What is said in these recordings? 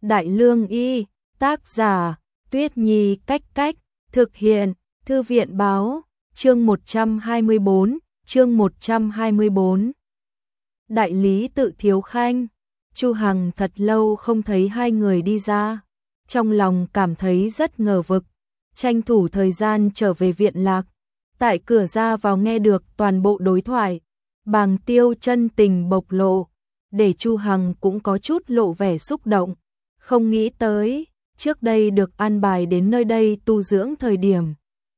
Đại Lương Y, tác giả, Tuyết Nhi Cách Cách, thực hiện, Thư viện Báo, chương 124, chương 124. Đại lý Tự Thiếu Khanh, Chu Hằng thật lâu không thấy hai người đi ra, trong lòng cảm thấy rất ngờ vực, tranh thủ thời gian trở về viện lạc, tại cửa ra vào nghe được toàn bộ đối thoại, Bàng Tiêu chân tình bộc lộ, để Chu Hằng cũng có chút lộ vẻ xúc động, không nghĩ tới, trước đây được an bài đến nơi đây tu dưỡng thời điểm.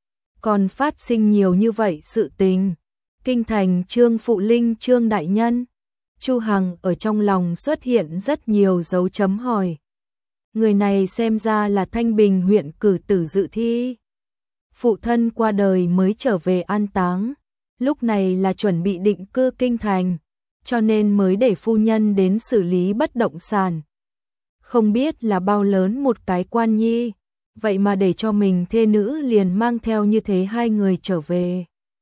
Còn phát sinh nhiều như vậy sự tình, kinh thành Trương Phụ Linh Trương Đại Nhân, Chu Hằng ở trong lòng xuất hiện rất nhiều dấu chấm hỏi. Người này xem ra là Thanh Bình huyện cử tử dự thi. Phụ thân qua đời mới trở về an táng, lúc này là chuẩn bị định cư kinh thành, cho nên mới để phu nhân đến xử lý bất động sản. Không biết là bao lớn một cái quan nhi, vậy mà để cho mình thê nữ liền mang theo như thế hai người trở về.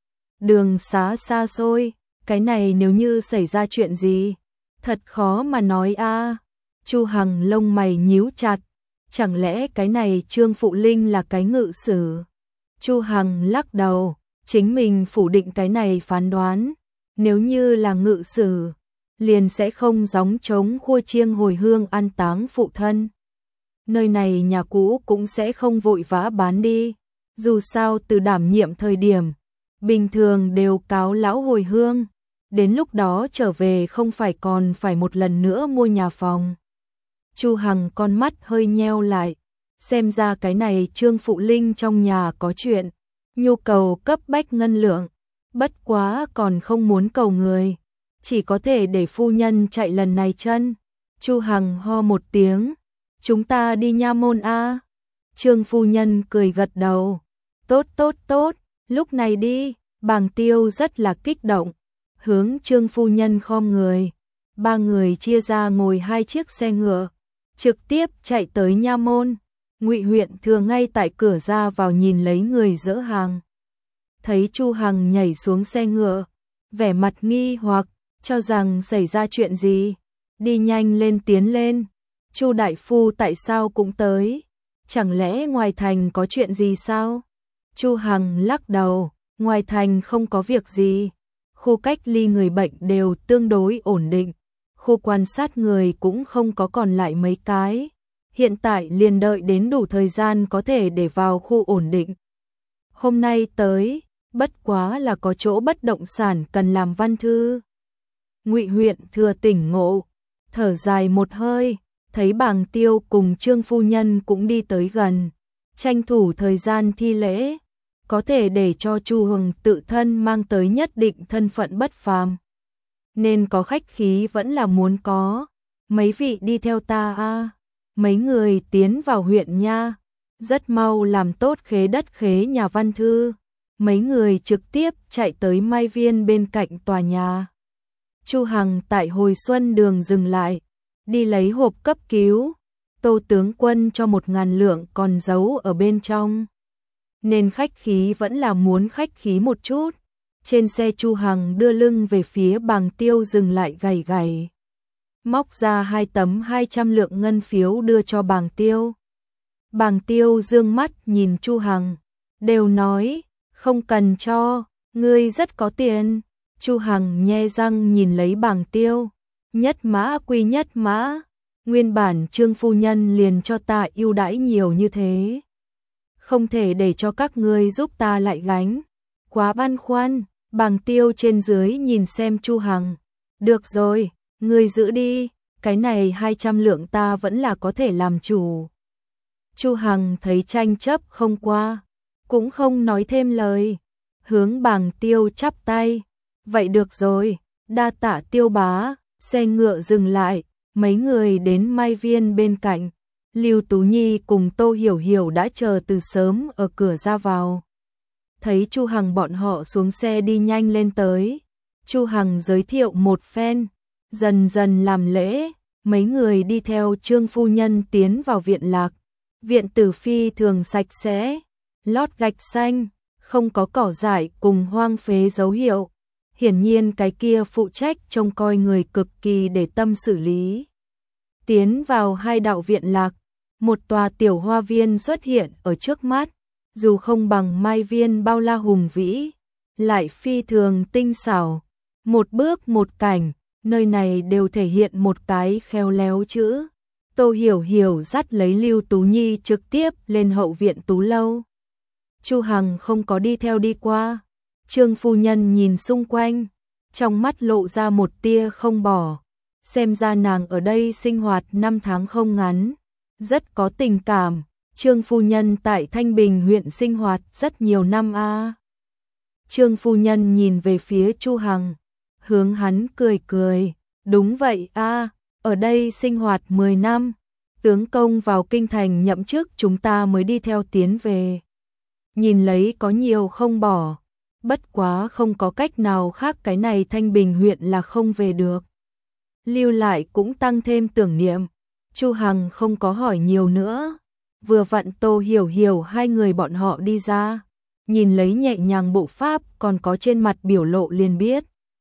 Đường xá xa xôi, cái này nếu như xảy ra chuyện gì, thật khó mà nói a. Chu Hằng lông mày nhíu chặt, chẳng lẽ cái này Trương Phụ Linh là cái ngự sử? Chu Hằng lắc đầu, chính mình phủ định cái này phán đoán, nếu như là ngự sử, liền sẽ không gióng trống khua chiêng hồi hương an táng phụ thân. Nơi này nhà cũ cũng sẽ không vội vã bán đi, dù sao từ đảm nhiệm thời điểm, bình thường đều cáo lão hồi hương, đến lúc đó trở về không phải còn phải một lần nữa mua nhà phòng. Chu Hằng con mắt hơi nheo lại, xem ra cái này Trương Phụ Linh trong nhà có chuyện, nhu cầu cấp bách ngân lượng, bất quá còn không muốn cầu người, chỉ có thể để phu nhân chạy lần này chân. Chu Hằng ho một tiếng, chúng ta đi nha môn a. Trương phu nhân cười gật đầu, tốt tốt tốt, lúc này đi. Bàng Tiêu rất là kích động, hướng Trương phu nhân khom người, ba người chia ra ngồi hai chiếc xe ngựa, trực tiếp chạy tới nha môn. Ngụy huyện thừa ngay tại cửa ra vào nhìn lấy người dỡ hàng, thấy Chu Hằng nhảy xuống xe ngựa, vẻ mặt nghi hoặc, cho rằng xảy ra chuyện gì, đi nhanh lên tiến lên. Chu đại phu tại sao cũng tới, chẳng lẽ ngoài thành có chuyện gì sao? Chu Hằng lắc đầu, ngoài thành không có việc gì, khu cách ly người bệnh đều tương đối ổn định, khu quan sát người cũng không có còn lại mấy cái, hiện tại liền đợi đến đủ thời gian có thể để vào khu ổn định. Hôm nay tới, bất quá là có chỗ bất động sản cần làm văn thư. Ngụy huyện thừa tỉnh ngộ, thở dài một hơi, thấy Bàng Tiêu cùng Trương phu nhân cũng đi tới gần, tranh thủ thời gian thi lễ, có thể để cho Chu Hằng tự thân mang tới nhất định thân phận bất phàm. Nên có khách khí vẫn là muốn có, mấy vị đi theo ta a. Mấy người tiến vào huyện nha, rất mau làm tốt khế đất khế nhà văn thư, mấy người trực tiếp chạy tới Mai Viên bên cạnh tòa nhà. Chu Hằng tại Hồi Xuân đường dừng lại, đi lấy hộp cấp cứu, Tô tướng quân cho 1.000 lượng còn giấu ở bên trong. Nên khách khí vẫn là muốn khách khí một chút. Trên xe Chu Hằng đưa lưng về phía Bàng Tiêu dừng lại gầy gầy, móc ra 2 tấm 200 lượng ngân phiếu đưa cho Bàng Tiêu. Bàng Tiêu dương mắt nhìn Chu Hằng, đều nói, không cần cho, ngươi rất có tiền. Chu Hằng nhe răng nhìn lấy Bàng Tiêu, nhất mã quy nhất mã, nguyên bản Trương phu nhân liền cho ta ưu đãi nhiều như thế, không thể để cho các ngươi giúp ta lại gánh, quá băn khoăn. Bàng Tiêu trên dưới nhìn xem Chu Hằng, được rồi, ngươi giữ đi, cái này 200 lượng ta vẫn là có thể làm chủ. Chu Hằng thấy tranh chấp không qua, cũng không nói thêm lời, hướng Bàng Tiêu chắp tay, vậy được rồi, đa tạ Tiêu bá. Xe ngựa dừng lại, mấy người đến Mai Viên bên cạnh, Lưu Tú Nhi cùng Tô Hiểu Hiểu đã chờ từ sớm ở cửa ra vào. Thấy Chu Hằng bọn họ xuống xe đi nhanh lên tới, Chu Hằng giới thiệu một phen, dần dần làm lễ, mấy người đi theo Trương phu nhân tiến vào viện lạc. Viện tử phi thường sạch sẽ, lót gạch xanh, không có cỏ dại cùng hoang phế dấu hiệu. Hiển nhiên cái kia phụ trách trông coi người cực kỳ để tâm xử lý. Tiến vào hai đạo viện lạc, một tòa tiểu hoa viên xuất hiện ở trước mắt, dù không bằng mai viên bao la hùng vĩ, lại phi thường tinh xảo, một bước một cảnh, nơi này đều thể hiện một cái khéo léo chữ. Tô Hiểu Hiểu dắt lấy Lưu Tú Nhi trực tiếp lên hậu viện Tú lâu. Chu Hằng không có đi theo đi qua. Trương phu nhân nhìn xung quanh, trong mắt lộ ra một tia không bỏ. Xem ra nàng ở đây sinh hoạt 5 tháng không ngắn, rất có tình cảm. Trương phu nhân tại Thanh Bình huyện sinh hoạt rất nhiều năm a. Trương phu nhân nhìn về phía Chu Hằng, hướng hắn cười cười, đúng vậy a, ở đây sinh hoạt 10 năm, tướng công vào kinh thành nhậm chức chúng ta mới đi theo tiến về. Nhìn lấy có nhiều không bỏ, bất quá không có cách nào khác, cái này Thanh Bình huyện là không về được. Lưu lại cũng tăng thêm tưởng niệm. Chu Hằng không có hỏi nhiều nữa, vừa vặn Tô Hiểu Hiểu hai người bọn họ đi ra, nhìn lấy nhẹ nhàng bộ pháp còn có trên mặt biểu lộ liền biết.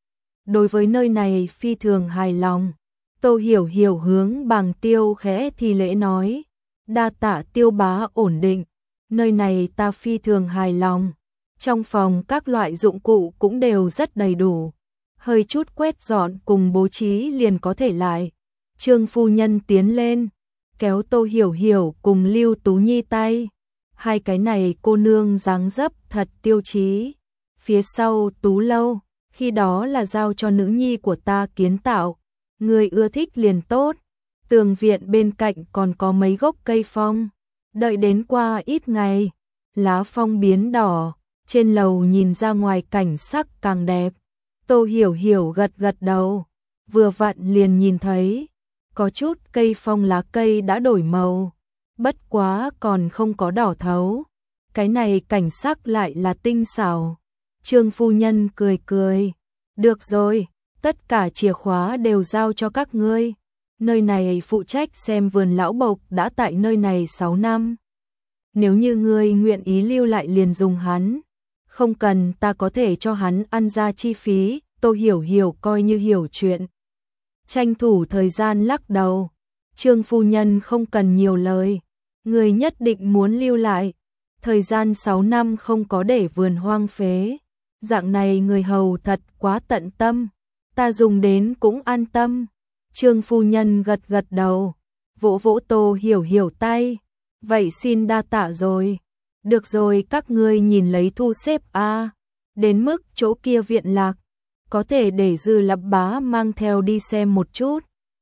Đối với nơi này phi thường hài lòng. Tô Hiểu Hiểu hướng Bàng Tiêu khẽ thì lễ nói, đa tạ Tiêu bá ổn định, nơi này ta phi thường hài lòng. Trong phòng các loại dụng cụ cũng đều rất đầy đủ, hơi chút quét dọn cùng bố trí liền có thể lại. Trương phu nhân tiến lên, kéo Tô Hiểu Hiểu cùng Lưu Tú Nhi tay. Hai cái này cô nương dáng dấp thật tiêu chí. Phía sau Tú lâu, khi đó là giao cho nữ nhi của ta kiến tạo, người ưa thích liền tốt. Tường viện bên cạnh còn có mấy gốc cây phong, đợi đến qua ít ngày, lá phong biến đỏ, trên lầu nhìn ra ngoài cảnh sắc càng đẹp. Tô Hiểu Hiểu gật gật đầu, vừa vặn liền nhìn thấy, có chút cây phong lá cây đã đổi màu, bất quá còn không có đỏ thấu. Cái này cảnh sắc lại là tinh xảo. Trương phu nhân cười cười, được rồi, tất cả chìa khóa đều giao cho các ngươi. Nơi này phụ trách xem vườn lão bộc đã tại nơi này 6 năm. Nếu như ngươi nguyện ý lưu lại liền dùng hắn, không cần ta có thể cho hắn ăn ra chi phí. Tô Hiểu Hiểu coi như hiểu chuyện, tranh thủ thời gian lắc đầu. Trương phu nhân không cần nhiều lời, người nhất định muốn lưu lại. Thời gian 6 năm không có để vườn hoang phế, dạng này người hầu thật quá tận tâm, ta dùng đến cũng an tâm. Trương phu nhân gật gật đầu, vỗ vỗ Tô Hiểu Hiểu tay, vậy xin đa tạ rồi. Được rồi, các ngươi nhìn lấy thu xếp a. Đến mức chỗ kia viện lạc, có thể để Dư Lập Bá mang theo đi xem một chút.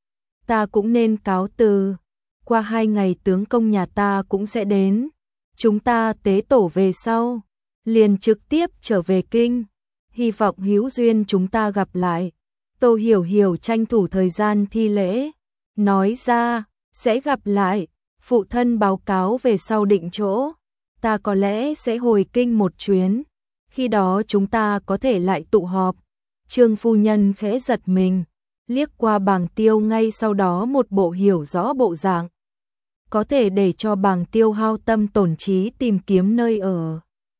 Ta cũng nên cáo từ, qua 2 ngày tướng công nhà ta cũng sẽ đến. Chúng ta tế tổ về sau, liền trực tiếp trở về kinh. Hy vọng hữu duyên chúng ta gặp lại. Tô Hiểu Hiểu tranh thủ thời gian thi lễ, nói ra, sẽ gặp lại, phụ thân báo cáo về sau định chỗ. Ta có lẽ sẽ hồi kinh một chuyến, khi đó chúng ta có thể lại tụ họp. Trương phu nhân khẽ giật mình, liếc qua Bàng Tiêu, ngay sau đó một bộ hiểu rõ bộ dạng. Có thể để cho Bàng Tiêu hao tâm tổn trí tìm kiếm nơi ở.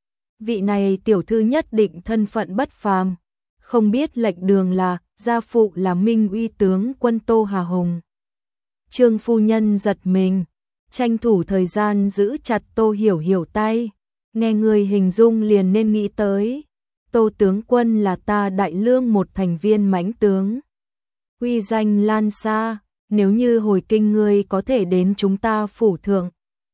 Vị này tiểu thư nhất định thân phận bất phàm, không biết lệnh đường là, gia phụ là Minh Uy tướng quân Tô Hà Hùng. Trương phu nhân giật mình, tranh thủ thời gian giữ chặt Tô Hiểu Hiểu tay, nghe người hình dung liền nên nghĩ tới. Tô tướng quân là ta Đại Lương một thành viên mãnh tướng, uy danh lan xa, nếu như hồi kinh ngươi có thể đến chúng ta phủ thượng.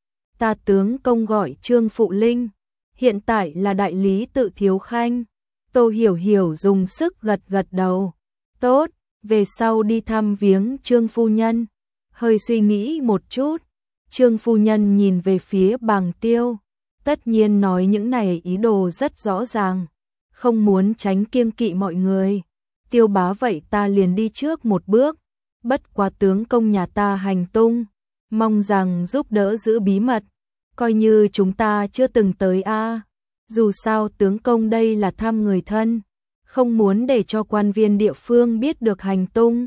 Ta tướng công gọi Trương Phụ Linh, hiện tại là đại lý tự Thiếu Khanh. Tô Hiểu Hiểu dùng sức gật gật đầu, tốt, về sau đi thăm viếng Trương phu nhân. Hơi suy nghĩ một chút, Trương phu nhân nhìn về phía Bàng Tiêu, tất nhiên nói những này ý đồ rất rõ ràng, không muốn tránh kiêng kỵ mọi người. Tiêu bá, vậy ta liền đi trước một bước, bất quá tướng công nhà ta hành tung, mong rằng giúp đỡ giữ bí mật, coi như chúng ta chưa từng tới a. Dù sao tướng công đây là thăm người thân, không muốn để cho quan viên địa phương biết được hành tung.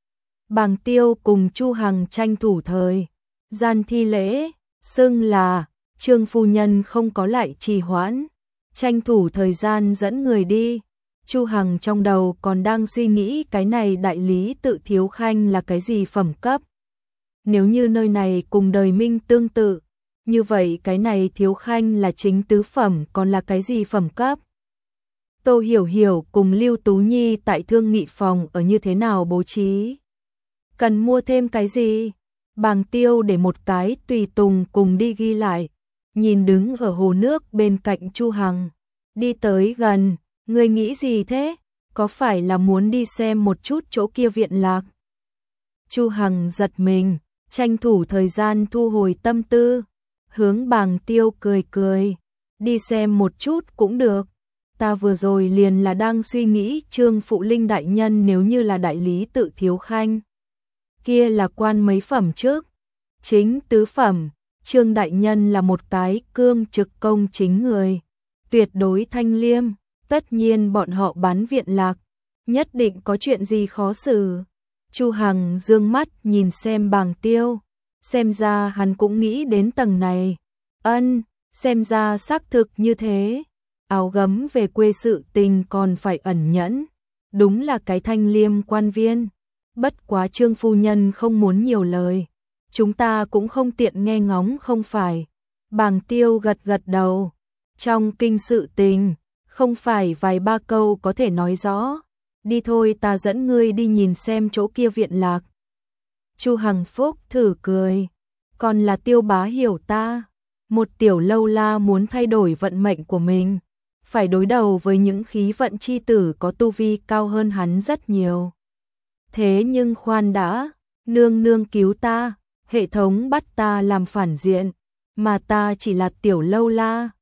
Bàng Tiêu cùng Chu Hằng tranh thủ thời gian thi lễ, xưng là. Trương phu nhân không có lại trì hoãn, tranh thủ thời gian dẫn người đi. Chu Hằng trong đầu còn đang suy nghĩ cái này đại lý tự Thiếu Khanh là cái gì phẩm cấp. Nếu như nơi này cùng đời Minh tương tự, như vậy cái này Thiếu Khanh là chính tứ phẩm còn là cái gì phẩm cấp? Tô Hiểu Hiểu cùng Lưu Tú Nhi tại thương nghị phòng ở như thế nào bố trí? Cần mua thêm cái gì? Bàng Tiêu để một cái tùy tùng cùng đi ghi lại, nhìn đứng ở hồ nước bên cạnh Chu Hằng, đi tới gần, ngươi nghĩ gì thế? Có phải là muốn đi xem một chút chỗ kia viện lạc? Chu Hằng giật mình, tranh thủ thời gian thu hồi tâm tư, hướng Bàng Tiêu cười cười, đi xem một chút cũng được. Ta vừa rồi liền là đang suy nghĩ Trương Phụ Linh đại nhân nếu như là đại lý tự Thiếu Khanh, kia là quan mấy phẩm trước? Chính tứ phẩm. Trương đại nhân là một cái cương trực công chính người, tuyệt đối thanh liêm, tất nhiên bọn họ bán viện lạc, nhất định có chuyện gì khó xử. Chu Hằng dương mắt nhìn xem Bàng Tiêu, xem ra hắn cũng nghĩ đến tầng này. Ân, xem ra xác thực như thế. Áo gấm về quê sự tình còn phải ẩn nhẫn, đúng là cái thanh liêm quan viên. Bất quá Trương phu nhân không muốn nhiều lời, chúng ta cũng không tiện nghe ngóng không phải. Bàng Tiêu gật gật đầu, trong kinh sự tình, không phải vài ba câu có thể nói rõ. Đi thôi, ta dẫn ngươi đi nhìn xem chỗ kia viện lạc. Chu Hằng Phúc thử cười, còn là Tiêu bá hiểu ta, một tiểu lâu la muốn thay đổi vận mệnh của mình, phải đối đầu với những khí vận chi tử có tu vi cao hơn hắn rất nhiều. Thế nhưng khoan đã, nương nương cứu ta, hệ thống bắt ta làm phản diện, mà ta chỉ là tiểu lâu la,